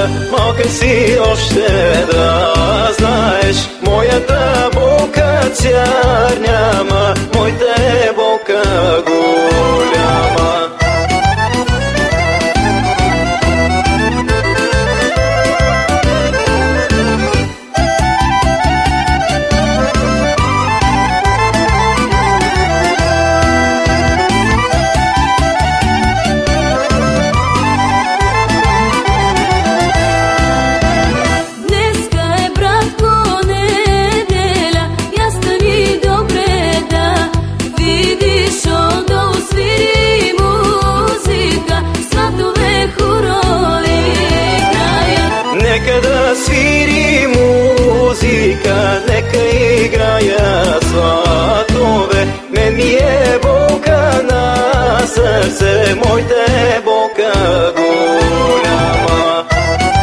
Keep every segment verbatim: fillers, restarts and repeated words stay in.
малка, малка си още да знаеш. Моята болка цяр няма, моята е болка голяма. Свири музика, нека играя сватове. Мен ми е болка на сърце, моята е болка голяма.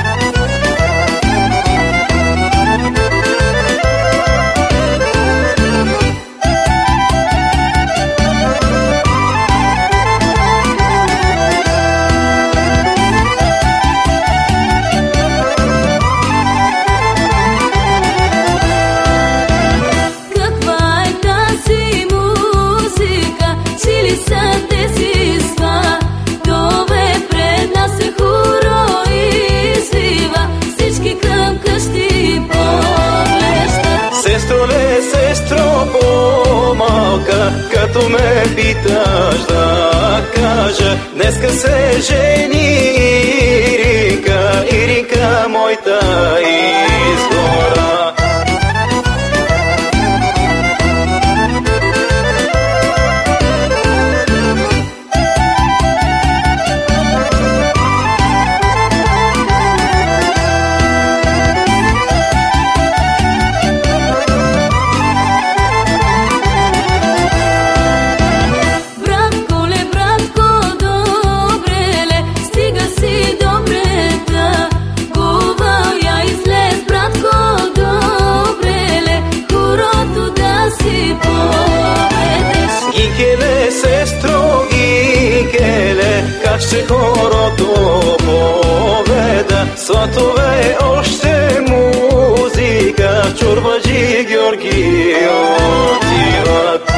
Сестроле, сестро по-малка, като ме питаш да кажа, днеска се жени Иринка, Иринка моята изгора. Гинкеле, сестро, гинкеле, как ще хорото поведа. Сватове, още музика, чорбаджи Георги отиват.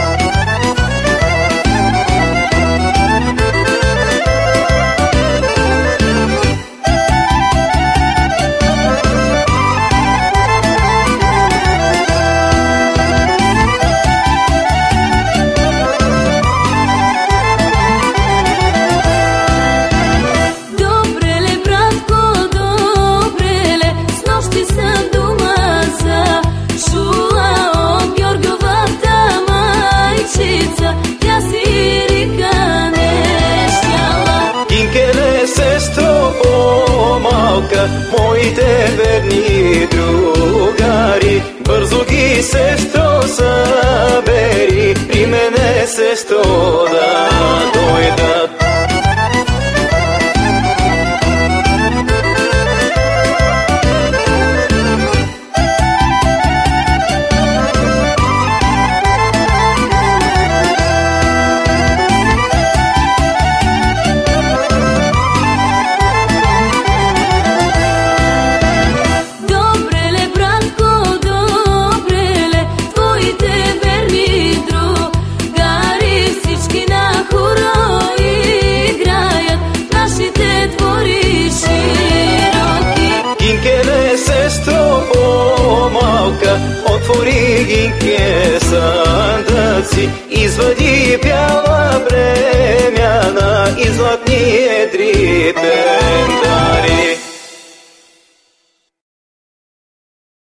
Сестро по-малка, моите верни другари, бързо ги, сестро, събери, при мене, сестро, да дойдат. Сестро по-малка, отвори гинке съндъци, извади бяла бремяна и златни едри пендари.